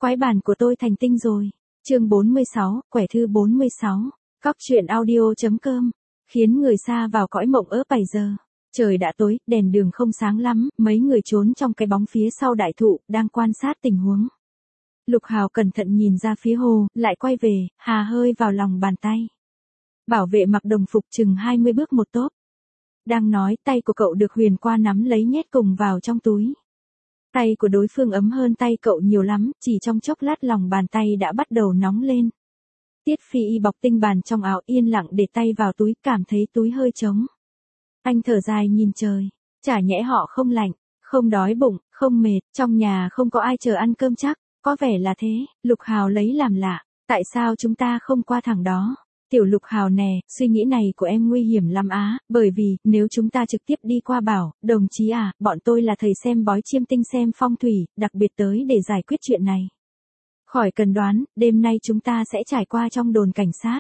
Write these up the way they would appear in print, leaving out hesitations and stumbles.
Quái bản của tôi thành tinh rồi. Chương 46, quẻ thư 46. Cóc truyện audio.com. Khiến người xa vào cõi mộng ớ 7 giờ. Trời đã tối, đèn đường không sáng lắm, mấy người trốn trong cái bóng phía sau đại thụ, đang quan sát tình huống. Lục Hào cẩn thận nhìn ra phía hồ, lại quay về, hà hơi vào lòng bàn tay. Bảo vệ mặc đồng phục chừng 20 bước một tốp. Đang nói, tay của cậu được Huyền Qua nắm lấy nhét cùng vào trong túi. Tay của đối phương ấm hơn tay cậu nhiều lắm, chỉ trong chốc lát lòng bàn tay đã bắt đầu nóng lên. Tiết Phi Y bọc tinh bàn trong áo yên lặng để tay vào túi, cảm thấy túi hơi trống. Anh thở dài nhìn trời, chả nhẽ họ không lạnh, không đói bụng, không mệt, trong nhà không có ai chờ ăn cơm chắc, có vẻ là thế. Lục Hào lấy làm lạ, tại sao chúng ta không qua thẳng đó? Tiểu Lục Hào nè, suy nghĩ này của em nguy hiểm lắm á, bởi vì, nếu chúng ta trực tiếp đi qua bảo, đồng chí à, bọn tôi là thầy xem bói chiêm tinh xem phong thủy, đặc biệt tới để giải quyết chuyện này. Khỏi cần đoán, đêm nay chúng ta sẽ trải qua trong đồn cảnh sát.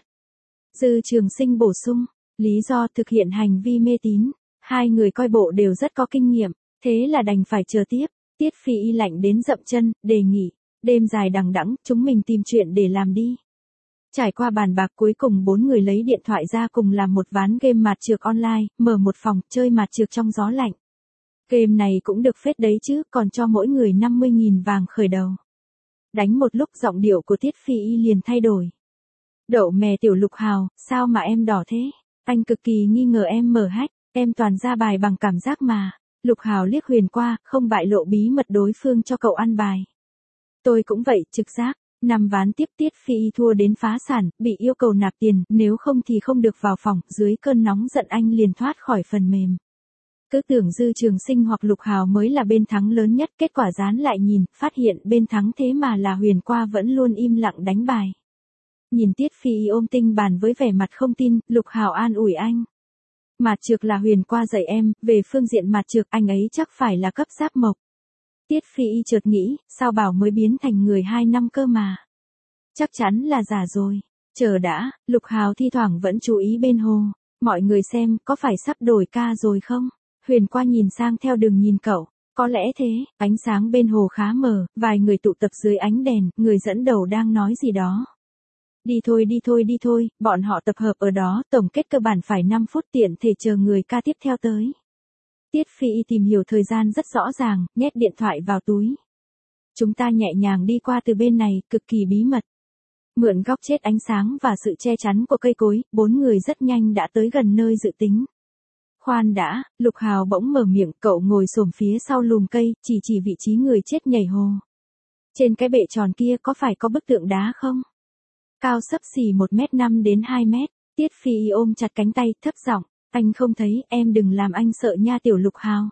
Dư Trường Sinh bổ sung, lý do thực hiện hành vi mê tín, hai người coi bộ đều rất có kinh nghiệm, thế là đành phải chờ tiếp. Tiết Phi Y lạnh đến dậm chân, đề nghị, đêm dài đằng đẵng, chúng mình tìm chuyện để làm đi. Trải qua bàn bạc cuối cùng 4 người lấy điện thoại ra cùng làm một ván game mạt trược online, mở một phòng, chơi mạt trược trong gió lạnh. Game này cũng được phết đấy chứ, còn cho mỗi người 50.000 vàng khởi đầu. Đánh một lúc giọng điệu của Tiết Phi Y liền thay đổi. Đậu mè Tiểu Lục Hào, sao mà em đỏ thế? Anh cực kỳ nghi ngờ em mở hack, em toàn ra bài bằng cảm giác mà. Lục Hào liếc Huyền Qua, không bại lộ bí mật đối phương cho cậu ăn bài. Tôi cũng vậy, trực giác. 5 ván tiếp Tiết Phi Y thua đến phá sản, bị yêu cầu nạp tiền, nếu không thì không được vào phòng, dưới cơn nóng giận anh liền thoát khỏi phần mềm. Cứ tưởng Dư Trường Sinh hoặc Lục Hào mới là bên thắng lớn nhất, kết quả dán lại nhìn, phát hiện bên thắng thế mà là Huyền Qua vẫn luôn im lặng đánh bài. Nhìn Tiết Phi Y ôm tinh bàn với vẻ mặt không tin, Lục Hào an ủi anh. Mạt trược là Huyền Qua dạy em, về phương diện mạt trược anh ấy chắc phải là cấp giáp mộc. Tiết Phi Y chợt nghĩ, sao bảo mới biến thành người 2 năm cơ mà. Chắc chắn là giả rồi. Chờ đã, Lục Hào thi thoảng vẫn chú ý bên hồ. Mọi người xem, có phải sắp đổi ca rồi không? Huyền Qua nhìn sang theo đường nhìn cậu. Có lẽ thế, ánh sáng bên hồ khá mờ, vài người tụ tập dưới ánh đèn, người dẫn đầu đang nói gì đó. Đi thôi, bọn họ tập hợp ở đó, tổng kết cơ bản phải 5 phút tiện thể chờ người ca tiếp theo tới. Tiết Phi Y tìm hiểu thời gian rất rõ ràng, nhét điện thoại vào túi. Chúng ta nhẹ nhàng đi qua từ bên này, cực kỳ bí mật. Mượn góc chết ánh sáng và sự che chắn của cây cối, 4 người rất nhanh đã tới gần nơi dự tính. Khoan đã, Lục Hào bỗng mở miệng, cậu ngồi xổm phía sau lùm cây, chỉ vị trí người chết nhảy hồ. Trên cái bệ tròn kia có phải có bức tượng đá không? Cao xấp xỉ 1m5 đến 2m, Tiết Phi Y ôm chặt cánh tay, thấp giọng, anh không thấy, em đừng làm anh sợ nha Tiểu Lục Hào.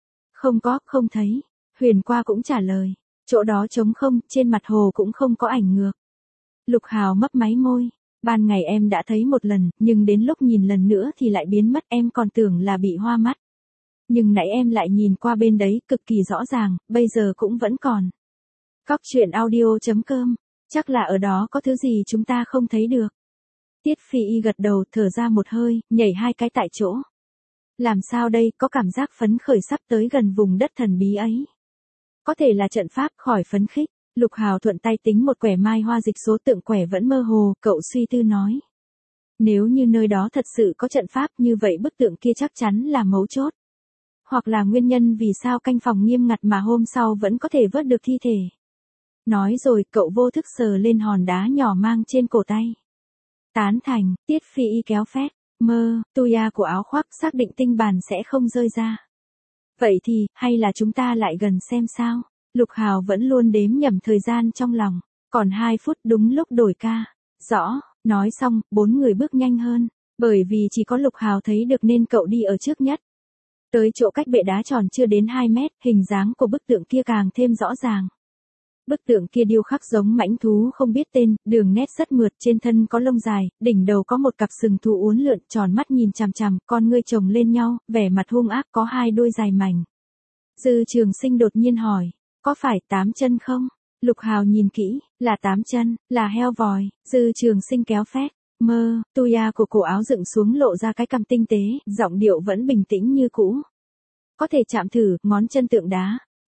Không thấy. Huyền Qua cũng trả lời, chỗ đó trống không, trên mặt hồ cũng không có ảnh ngược. Lục Hào mấp máy môi, ban ngày em đã thấy một lần, nhưng đến lúc nhìn lần nữa thì lại biến mất, em còn tưởng là bị hoa mắt. Nhưng nãy em lại nhìn qua bên đấy, cực kỳ rõ ràng, bây giờ cũng vẫn còn. Cóc truyện audio.com, chắc là ở đó có thứ gì chúng ta không thấy được. Tiết Phi Y gật đầu, thở ra một hơi, nhảy 2 cái tại chỗ. Làm sao đây, có cảm giác phấn khởi sắp tới gần vùng đất thần bí ấy. Có thể là trận pháp, khỏi phấn khích. Lục Hào thuận tay tính một quẻ mai hoa dịch số tượng quẻ vẫn mơ hồ, cậu suy tư nói. Nếu như nơi đó thật sự có trận pháp như vậy bức tượng kia chắc chắn là mấu chốt. Hoặc là nguyên nhân vì sao canh phòng nghiêm ngặt mà hôm sau vẫn có thể vớt được thi thể. Nói rồi, cậu vô thức sờ lên hòn đá nhỏ mang trên cổ tay. Tán thành, Tiết Phi Y kéo phét, tuya của áo khoác xác định tinh bàn sẽ không rơi ra. Vậy thì, hay là chúng ta lại gần xem sao? Lục Hào vẫn luôn đếm nhẩm thời gian trong lòng, còn 2 phút đúng lúc đổi ca. Rõ, nói xong, 4 người bước nhanh hơn, bởi vì chỉ có Lục Hào thấy được nên cậu đi ở trước nhất. Tới chỗ cách bệ đá tròn chưa đến 2 mét, hình dáng của bức tượng kia càng thêm rõ ràng. Bức tượng kia điêu khắc giống mãnh thú không biết tên, đường nét rất mượt, trên thân có lông dài, đỉnh đầu có một cặp sừng thú uốn lượn, tròn mắt nhìn chằm chằm, con ngươi chồng lên nhau, vẻ mặt hung ác, có 2 đuôi dài mảnh. Dư Trường Sinh đột nhiên hỏi, có phải 8 chân không? Lục Hào nhìn kỹ, là 8 chân, là heo vòi. Dư Trường Sinh kéo phét, tuya của cổ áo dựng xuống lộ ra cái cằm tinh tế, giọng điệu vẫn bình tĩnh như cũ. Có thể chạm thử, ngón chân tượng đá.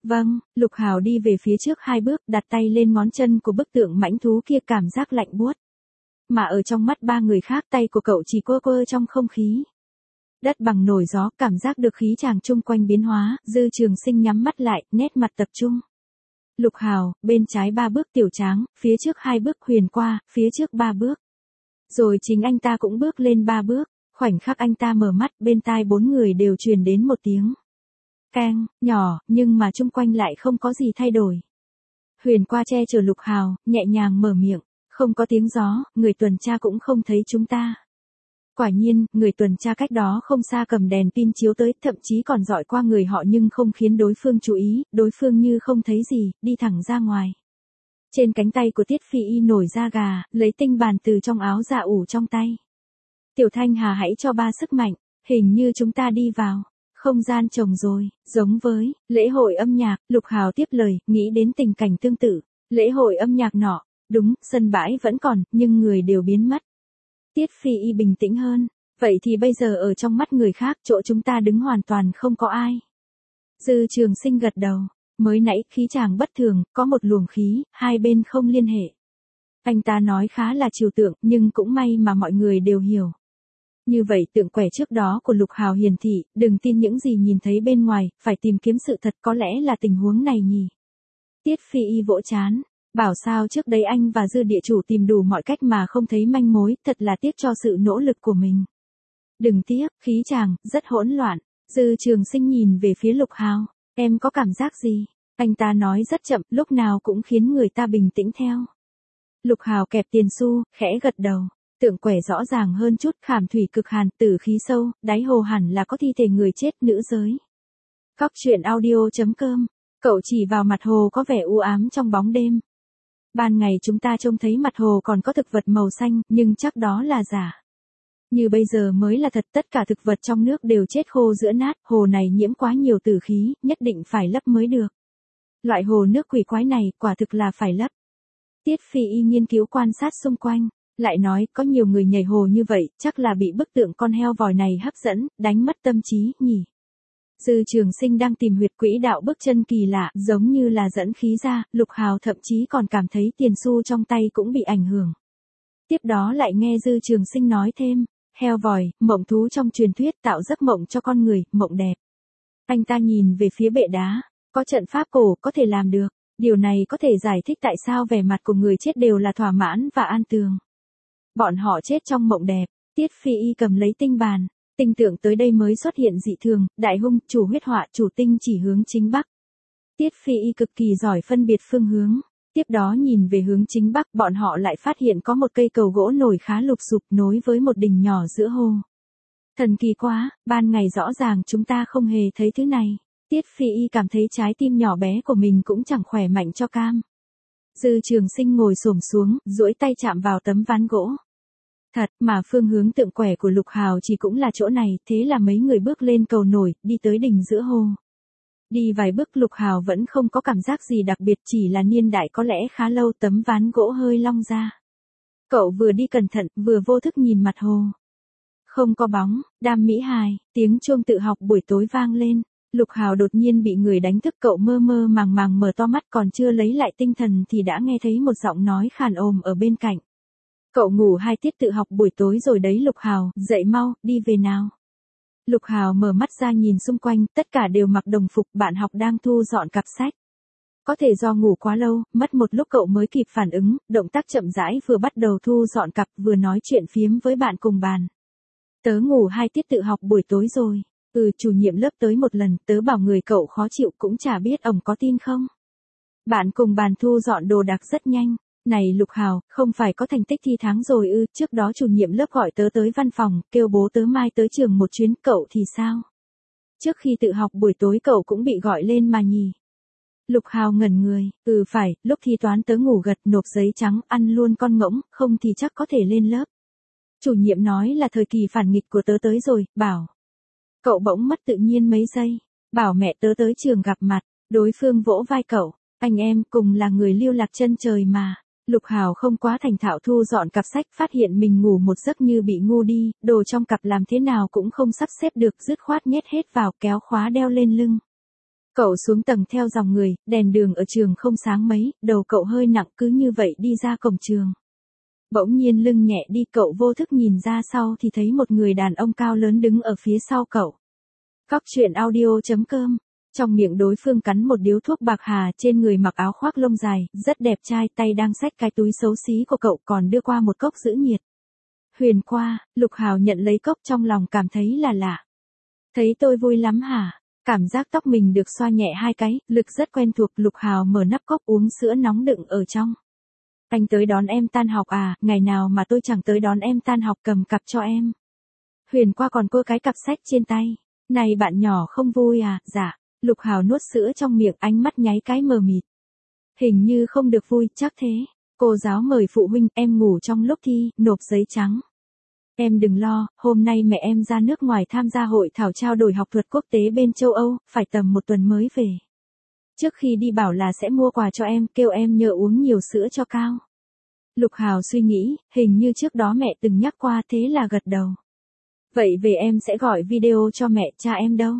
Vâng, Lục Hào đi về phía trước 2 bước, đặt tay lên ngón chân của bức tượng mãnh thú kia, cảm giác lạnh buốt. Mà ở trong mắt 3 người khác, tay của cậu chỉ quơ quơ trong không khí. Đất bằng nổi gió, cảm giác được khí chàng chung quanh biến hóa, Dư Trường Sinh nhắm mắt lại, nét mặt tập trung. Lục Hào, bên trái 3 bước Tiểu Tráng, phía trước 2 bước Huyền Qua, phía trước 3 bước. Rồi chính anh ta cũng bước lên 3 bước, khoảnh khắc anh ta mở mắt, bên tai 4 người đều truyền đến một tiếng keng, nhỏ, nhưng mà chung quanh lại không có gì thay đổi. Huyền Qua che chở Lục Hào, nhẹ nhàng mở miệng, không có tiếng gió, người tuần tra cũng không thấy chúng ta. Quả nhiên, người tuần tra cách đó không xa cầm đèn pin chiếu tới, thậm chí còn dọi qua người họ nhưng không khiến đối phương chú ý, đối phương như không thấy gì, đi thẳng ra ngoài. Trên cánh tay của Tiết Phi Y nổi da gà, lấy tinh bàn từ trong áo ra ủ trong tay. Tiểu Thanh Hà, hãy cho ba sức mạnh, hình như chúng ta đi vào không gian trồng rồi, giống với lễ hội âm nhạc. Lục Hào tiếp lời, nghĩ đến tình cảnh tương tự, lễ hội âm nhạc nọ, đúng, sân bãi vẫn còn, nhưng người đều biến mất. Tiết Phi Y bình tĩnh hơn, vậy thì bây giờ ở trong mắt người khác, chỗ chúng ta đứng hoàn toàn không có ai. Dư Trường Sinh gật đầu, mới nãy khí chàng bất thường, có một luồng khí, hai bên không liên hệ. Anh ta nói khá là trừu tượng, nhưng cũng may mà mọi người đều hiểu. Như vậy tượng quẻ trước đó của Lục Hào hiển thị, đừng tin những gì nhìn thấy bên ngoài, phải tìm kiếm sự thật, có lẽ là tình huống này nhỉ. Tiết Phi Y vỗ chán, bảo sao trước đây anh và Dư địa chủ tìm đủ mọi cách mà không thấy manh mối, thật là tiếc cho sự nỗ lực của mình. Đừng tiếc, khí chàng, rất hỗn loạn. Dư Trường Sinh nhìn về phía Lục Hào, em có cảm giác gì? Anh ta nói rất chậm, lúc nào cũng khiến người ta bình tĩnh theo. Lục Hào kẹp tiền xu, khẽ gật đầu. Tượng quẻ rõ ràng hơn chút, khảm thủy cực hàn, tử khí sâu, đáy hồ hẳn là có thi thể người chết, nữ giới. Cóc truyện audio.com. Cậu chỉ vào mặt hồ có vẻ u ám trong bóng đêm. Ban ngày chúng ta trông thấy mặt hồ còn có thực vật màu xanh, nhưng chắc đó là giả. Như bây giờ mới là thật, tất cả thực vật trong nước đều chết khô giữa nát, hồ này nhiễm quá nhiều tử khí, nhất định phải lấp mới được. Loại hồ nước quỷ quái này, quả thực là phải lấp. Tiết Phi Y nghiên cứu quan sát xung quanh, lại nói, có nhiều người nhảy hồ như vậy, chắc là bị bức tượng con heo vòi này hấp dẫn, đánh mất tâm trí, nhỉ. Dư Trường Sinh đang tìm huyệt quỹ đạo bước chân kỳ lạ, giống như là dẫn khí ra, Lục Hào thậm chí còn cảm thấy tiền xu trong tay cũng bị ảnh hưởng. Tiếp đó lại nghe Dư Trường Sinh nói thêm, heo vòi, mộng thú trong truyền thuyết tạo giấc mộng cho con người, mộng đẹp. Anh ta nhìn về phía bệ đá, có trận pháp cổ, có thể làm được. Điều này có thể giải thích tại sao vẻ mặt của người chết đều là thỏa mãn và an tường. Bọn họ chết trong mộng đẹp. Tiết Phi Y cầm lấy tinh bàn. Tinh tượng tới đây mới xuất hiện dị thường, đại hung, chủ huyết họa, chủ tinh chỉ hướng chính bắc. Tiết Phi Y cực kỳ giỏi phân biệt phương hướng. Tiếp đó nhìn về hướng chính bắc, bọn họ lại phát hiện có một cây cầu gỗ nổi khá lục sụp nối với một đỉnh nhỏ giữa hồ. Thần kỳ quá, ban ngày rõ ràng chúng ta không hề thấy thứ này. Tiết Phi Y cảm thấy trái tim nhỏ bé của mình cũng chẳng khỏe mạnh cho cam. Dư Trường Sinh ngồi xổm xuống, duỗi tay chạm vào tấm ván gỗ. Thật, mà phương hướng tượng quẻ của Lục Hào chỉ cũng là chỗ này, thế là mấy người bước lên cầu nổi, đi tới đỉnh giữa hồ. Đi vài bước Lục Hào vẫn không có cảm giác gì đặc biệt, chỉ là niên đại có lẽ khá lâu, tấm ván gỗ hơi long ra. Cậu vừa đi cẩn thận, vừa vô thức nhìn mặt hồ. Không có bóng, Đam Mỹ Hài, tiếng chuông tự học buổi tối vang lên. Lục Hào đột nhiên bị người đánh thức, cậu mơ mơ màng màng mở to mắt, còn chưa lấy lại tinh thần thì đã nghe thấy một giọng nói khàn ồm ở bên cạnh. Cậu ngủ 2 tiết tự học buổi tối rồi đấy Lục Hào, dậy mau, đi về nào. Lục Hào mở mắt ra nhìn xung quanh, tất cả đều mặc đồng phục, bạn học đang thu dọn cặp sách. Có thể do ngủ quá lâu, mất một lúc cậu mới kịp phản ứng, động tác chậm rãi vừa bắt đầu thu dọn cặp vừa nói chuyện phiếm với bạn cùng bàn. Tớ ngủ 2 tiết tự học buổi tối rồi. Chủ nhiệm lớp tới một lần, tớ bảo người cậu khó chịu cũng chả biết ổng có tin không. Bạn cùng bàn thu dọn đồ đạc rất nhanh. Này Lục Hào, không phải có thành tích thi tháng rồi trước đó chủ nhiệm lớp gọi tớ tới văn phòng, kêu bố tớ mai tới trường một chuyến, cậu thì sao? Trước khi tự học buổi tối cậu cũng bị gọi lên mà nhỉ? Lục Hào ngẩn người, phải, lúc thi toán tớ ngủ gật, nộp giấy trắng, ăn luôn con ngỗng, không thì chắc có thể lên lớp. Chủ nhiệm nói là thời kỳ phản nghịch của tớ tới rồi, bảo. Cậu bỗng mất tự nhiên mấy giây, bảo mẹ tớ tới trường gặp mặt, đối phương vỗ vai cậu, anh em cùng là người lưu lạc chân trời mà. Lục Hào không quá thành thạo thu dọn cặp sách, phát hiện mình ngủ một giấc như bị ngu đi, đồ trong cặp làm thế nào cũng không sắp xếp được, dứt khoát nhét hết vào, kéo khóa đeo lên lưng. Cậu xuống tầng theo dòng người, đèn đường ở trường không sáng mấy, đầu cậu hơi nặng cứ như vậy đi ra cổng trường. Bỗng nhiên lưng nhẹ đi, cậu vô thức nhìn ra sau thì thấy một người đàn ông cao lớn đứng ở phía sau cậu. Cóc truyện audio.com. Trong miệng đối phương cắn một điếu thuốc bạc hà, trên người mặc áo khoác lông dài, rất đẹp trai, tay đang xách cái túi xấu xí của cậu còn đưa qua một cốc giữ nhiệt. Huyền qua, Lục Hào nhận lấy cốc trong lòng cảm thấy là lạ. Thấy tôi vui lắm hả? Cảm giác tóc mình được xoa nhẹ hai cái, lực rất quen thuộc. Lục Hào mở nắp cốc uống sữa nóng đựng ở trong. Anh tới đón em tan học à, ngày nào mà tôi chẳng tới đón em tan học cầm cặp cho em. Huyền qua còn cua cái cặp sách trên tay. Này bạn nhỏ không vui à, dạ. Lục Hào nuốt sữa trong miệng, ánh mắt nháy cái mờ mịt. Hình như không được vui, chắc thế. Cô giáo mời phụ huynh, em ngủ trong lúc thi, nộp giấy trắng. Em đừng lo, hôm nay mẹ em ra nước ngoài tham gia hội thảo trao đổi học thuật quốc tế bên châu Âu, phải tầm 1 tuần mới về. Trước khi đi bảo là sẽ mua quà cho em, kêu em nhớ uống nhiều sữa cho cao. Lục Hào suy nghĩ, hình như trước đó mẹ từng nhắc qua, thế là gật đầu. Vậy về em sẽ gọi video cho mẹ, cha em đâu?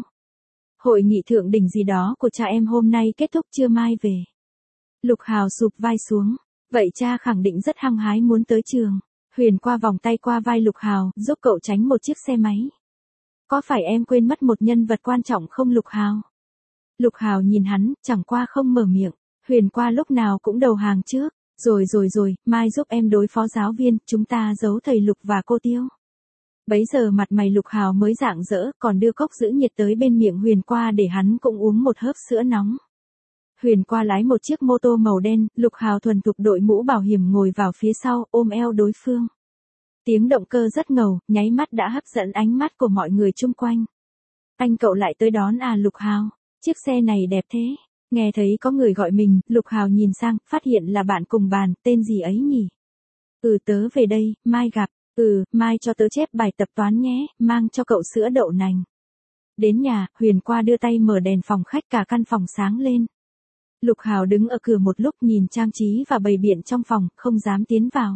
Hội nghị thượng đỉnh gì đó của cha em hôm nay kết thúc chưa, mai về. Lục Hào sụp vai xuống. Vậy cha khẳng định rất hăng hái muốn tới trường. Huyền qua vòng tay qua vai Lục Hào, giúp cậu tránh một chiếc xe máy. Có phải em quên mất một nhân vật quan trọng không Lục Hào? Lục Hào nhìn hắn, chẳng qua không mở miệng. Huyền qua lúc nào cũng đầu hàng trước. Rồi, mai giúp em đối phó giáo viên, chúng ta giấu thầy Lục và cô Tiêu. Bấy giờ mặt mày Lục Hào mới rạng rỡ, còn đưa cốc giữ nhiệt tới bên miệng Huyền qua để hắn cũng uống một hớp sữa nóng. Huyền qua lái một chiếc mô tô màu đen, Lục Hào thuần thục đội mũ bảo hiểm ngồi vào phía sau, ôm eo đối phương. Tiếng động cơ rất ngầu, nháy mắt đã hấp dẫn ánh mắt của mọi người chung quanh. Anh cậu lại tới đón à Lục Hào? Chiếc xe này đẹp thế. Nghe thấy có người gọi mình, Lục Hào nhìn sang, phát hiện là bạn cùng bàn, tên gì ấy nhỉ? Tớ về đây, mai gặp. Mai cho tớ chép bài tập toán nhé, mang cho cậu sữa đậu nành. Đến nhà, Huyền qua đưa tay mở đèn phòng khách, cả căn phòng sáng lên. Lục Hào đứng ở cửa một lúc nhìn trang trí và bày biện trong phòng, không dám tiến vào.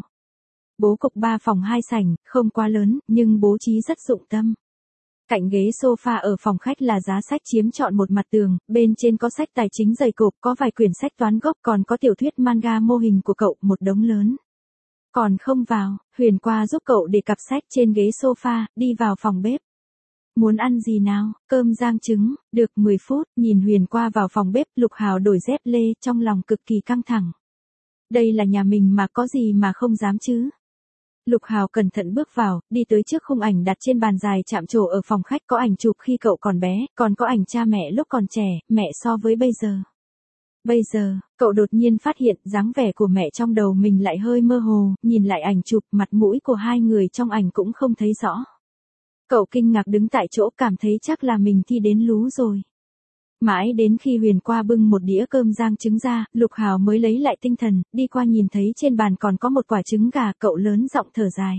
Bố cục 3 phòng 2 sảnh, không quá lớn, nhưng bố trí rất dụng tâm. Cạnh ghế sofa ở phòng khách là giá sách chiếm trọn một mặt tường, bên trên có sách tài chính dày cộp, có vài quyển sách toán gốc, còn có tiểu thuyết manga mô hình của cậu, một đống lớn. Còn không vào, Huyền qua giúp cậu để cặp sách trên ghế sofa, đi vào phòng bếp. Muốn ăn gì nào, cơm rang trứng, được 10 phút, nhìn Huyền qua vào phòng bếp, Lục Hào đổi dép lê, trong lòng cực kỳ căng thẳng. Đây là nhà mình mà, có gì mà không dám chứ. Lục Hào cẩn thận bước vào, đi tới trước khung ảnh đặt trên bàn dài chạm trổ ở phòng khách, có ảnh chụp khi cậu còn bé, còn có ảnh cha mẹ lúc còn trẻ, mẹ so với bây giờ. Bây giờ, cậu đột nhiên phát hiện dáng vẻ của mẹ trong đầu mình lại hơi mơ hồ, nhìn lại ảnh chụp, mặt mũi của hai người trong ảnh cũng không thấy rõ. Cậu kinh ngạc đứng tại chỗ, cảm thấy chắc là mình thi đến lú rồi. Mãi đến khi Huyền qua bưng một đĩa cơm rang trứng ra, Lục Hào mới lấy lại tinh thần, đi qua nhìn thấy trên bàn còn có một quả trứng gà, cậu lớn giọng thở dài.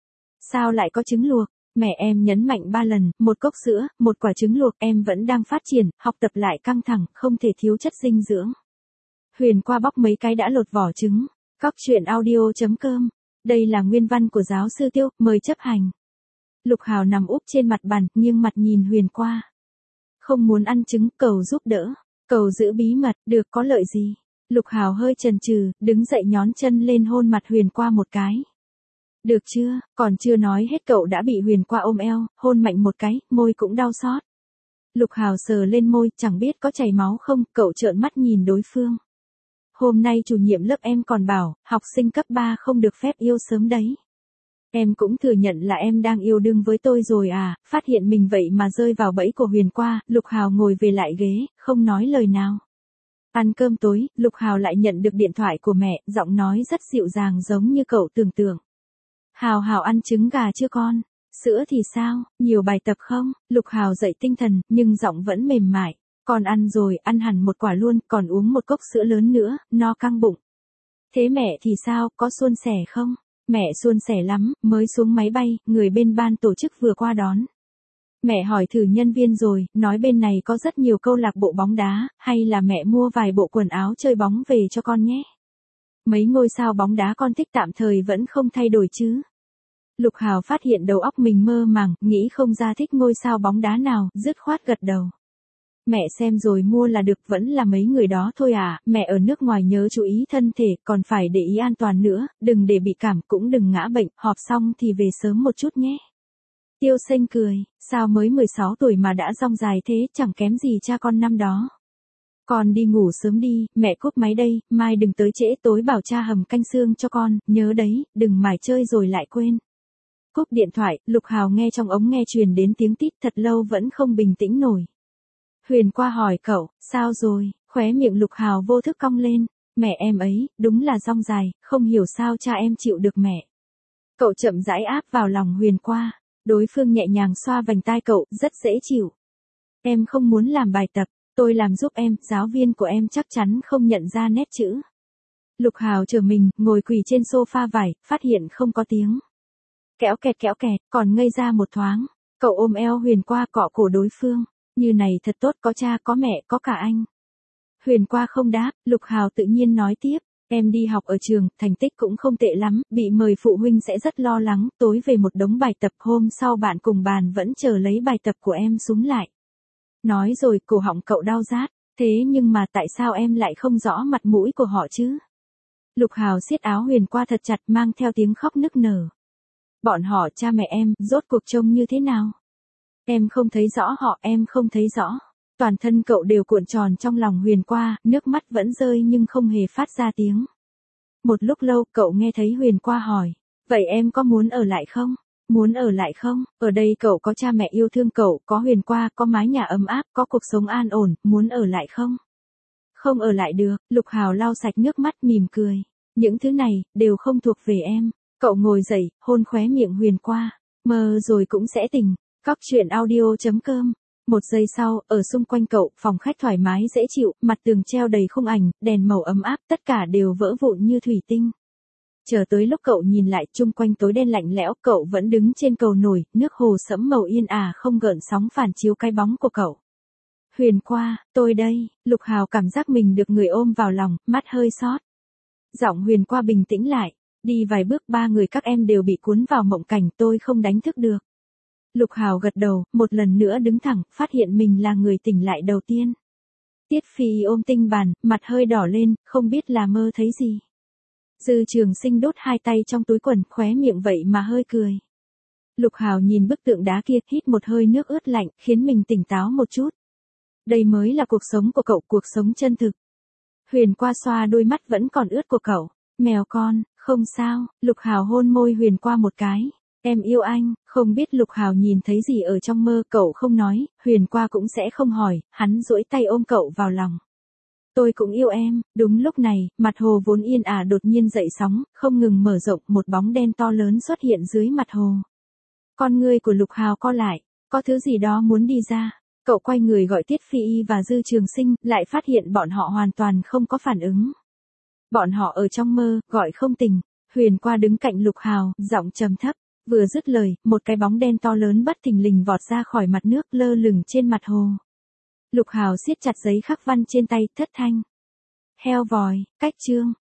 Sao lại có trứng luộc? Mẹ em nhấn mạnh 3 lần, một cốc sữa, một quả trứng luộc, em vẫn đang phát triển, học tập lại căng thẳng, không thể thiếu chất dinh dưỡng. Huyền qua bóc mấy cái đã lột vỏ trứng. Cóc truyện audio.com. Đây là nguyên văn của giáo sư Tiêu, mời chấp hành. Lục Hào nằm úp trên mặt bàn, nghiêng mặt nhìn Huyền qua. Không muốn ăn trứng, cầu giúp đỡ. Cầu giữ bí mật, được, có lợi gì? Lục Hào hơi chần chừ, đứng dậy nhón chân lên hôn mặt Huyền qua một cái. Được chưa, còn chưa nói hết cậu đã bị Huyền qua ôm eo, hôn mạnh một cái, môi cũng đau xót. Lục Hào sờ lên môi, chẳng biết có chảy máu không, cậu trợn mắt nhìn đối phương. Hôm nay chủ nhiệm lớp em còn bảo, học sinh cấp 3 không được phép yêu sớm đấy. Em cũng thừa nhận là em đang yêu đương với tôi rồi à, phát hiện mình vậy mà rơi vào bẫy của Huyền qua, Lục Hào ngồi về lại ghế, không nói lời nào. Ăn cơm tối, Lục Hào lại nhận được điện thoại của mẹ, giọng nói rất dịu dàng giống như cậu tưởng tượng. Hào ăn trứng gà chưa con? Sữa thì sao, nhiều bài tập không? Lục Hào dậy tinh thần, nhưng giọng vẫn mềm mại. Con ăn rồi, ăn hẳn một quả luôn, còn uống một cốc sữa lớn nữa, no căng bụng. Thế mẹ thì sao, có suôn sẻ không? Mẹ suôn sẻ lắm, mới xuống máy bay, người bên ban tổ chức vừa qua đón. Mẹ hỏi thử nhân viên rồi, nói bên này có rất nhiều câu lạc bộ bóng đá, hay là mẹ mua vài bộ quần áo chơi bóng về cho con nhé. Mấy ngôi sao bóng đá con thích tạm thời vẫn không thay đổi chứ. Lục Hào phát hiện đầu óc mình mơ màng, nghĩ không ra thích ngôi sao bóng đá nào, dứt khoát gật đầu. Mẹ xem rồi mua là được, vẫn là mấy người đó thôi à, mẹ ở nước ngoài nhớ chú ý thân thể, còn phải để ý an toàn nữa, đừng để bị cảm, cũng đừng ngã bệnh, họp xong thì về sớm một chút nhé. Tiêu Xanh cười, sao mới 16 tuổi mà đã dong dài thế, chẳng kém gì cha con năm đó. Con đi ngủ sớm đi, mẹ cúp máy đây, mai đừng tới trễ, tối bảo cha hầm canh xương cho con, nhớ đấy, đừng mải chơi rồi lại quên. Cúp điện thoại, Lục Hào nghe trong ống nghe truyền đến tiếng tít, thật lâu vẫn không bình tĩnh nổi. Huyền qua hỏi cậu, sao rồi, khóe miệng Lục Hào vô thức cong lên, mẹ em ấy, đúng là dong dài, không hiểu sao cha em chịu được mẹ. Cậu chậm rãi áp vào lòng Huyền qua, đối phương nhẹ nhàng xoa vành tai cậu, rất dễ chịu. Em không muốn làm bài tập, tôi làm giúp em, giáo viên của em chắc chắn không nhận ra nét chữ. Lục Hào trở mình, ngồi quỳ trên sofa vải, phát hiện không có tiếng. Kéo kẹt, còn ngây ra một thoáng. Cậu ôm eo Huyền qua cọ cổ đối phương. Như này thật tốt, có cha, có mẹ, có cả anh. Huyền qua không đáp, Lục Hào tự nhiên nói tiếp. Em đi học ở trường, thành tích cũng không tệ lắm, bị mời phụ huynh sẽ rất lo lắng, tối về một đống bài tập, hôm sau bạn cùng bàn vẫn chờ lấy bài tập của em súng lại. Nói rồi, cổ họng cậu đau rát, thế nhưng mà tại sao em lại không rõ mặt mũi của họ chứ? Lục Hào siết áo Huyền qua thật chặt, mang theo tiếng khóc nức nở. Bọn họ, cha mẹ em, rốt cuộc trông như thế nào? Em không thấy rõ họ, em không thấy rõ. Toàn thân cậu đều cuộn tròn trong lòng Huyền qua, nước mắt vẫn rơi nhưng không hề phát ra tiếng. Một lúc lâu, cậu nghe thấy Huyền qua hỏi, vậy em có muốn ở lại không? Muốn ở lại không? Ở đây cậu có cha mẹ yêu thương cậu, có Huyền qua, có mái nhà ấm áp, có cuộc sống an ổn, muốn ở lại không? Không ở lại được, Lục Hào lau sạch nước mắt mỉm cười. Những thứ này, đều không thuộc về em. Cậu ngồi dậy, hôn khóe miệng Huyền qua. Mơ rồi cũng sẽ tỉnh. Cóc truyện audio.com. Một giây sau, ở xung quanh cậu, phòng khách thoải mái dễ chịu, mặt tường treo đầy khung ảnh, đèn màu ấm áp, tất cả đều vỡ vụn như thủy tinh. Chờ tới lúc cậu nhìn lại, chung quanh tối đen lạnh lẽo, cậu vẫn đứng trên cầu nổi, nước hồ sẫm màu yên ả không gợn sóng phản chiếu cái bóng của cậu. Huyền qua, tôi đây, Lục Hào cảm giác mình được người ôm vào lòng, mắt hơi xót. Giọng Huyền qua bình tĩnh lại, đi vài bước ba người các em đều bị cuốn vào mộng cảnh, tôi không đánh thức được. Lục Hào gật đầu, một lần nữa đứng thẳng, phát hiện mình là người tỉnh lại đầu tiên. Tiết Phi ôm Tinh Bàn, mặt hơi đỏ lên, không biết là mơ thấy gì. Dư Trường Sinh đốt hai tay trong túi quần, khóe miệng vậy mà hơi cười. Lục Hào nhìn bức tượng đá kia, hít một hơi nước ướt lạnh, khiến mình tỉnh táo một chút. Đây mới là cuộc sống của cậu, cuộc sống chân thực. Huyền qua xoa đôi mắt vẫn còn ướt của cậu. Mèo con, không sao, Lục Hào hôn môi Huyền qua một cái. Em yêu anh, không biết Lục Hào nhìn thấy gì ở trong mơ, cậu không nói, Huyền qua cũng sẽ không hỏi, hắn duỗi tay ôm cậu vào lòng. Tôi cũng yêu em. Đúng lúc này, mặt hồ vốn yên ả đột nhiên dậy sóng, không ngừng mở rộng, một bóng đen to lớn xuất hiện dưới mặt hồ. Con ngươi của Lục Hào co lại, có thứ gì đó muốn đi ra. Cậu quay người gọi Tiết Phi và Dư Trường Sinh, lại phát hiện bọn họ hoàn toàn không có phản ứng. Bọn họ ở trong mơ, gọi không tỉnh. Huyền qua đứng cạnh Lục Hào, giọng trầm thấp. Vừa dứt lời, một cái bóng đen to lớn bất thình lình vọt ra khỏi mặt nước, lơ lửng trên mặt hồ. Lục Hào siết chặt giấy khắc văn trên tay, thất thanh. Heo vòi, cách chương.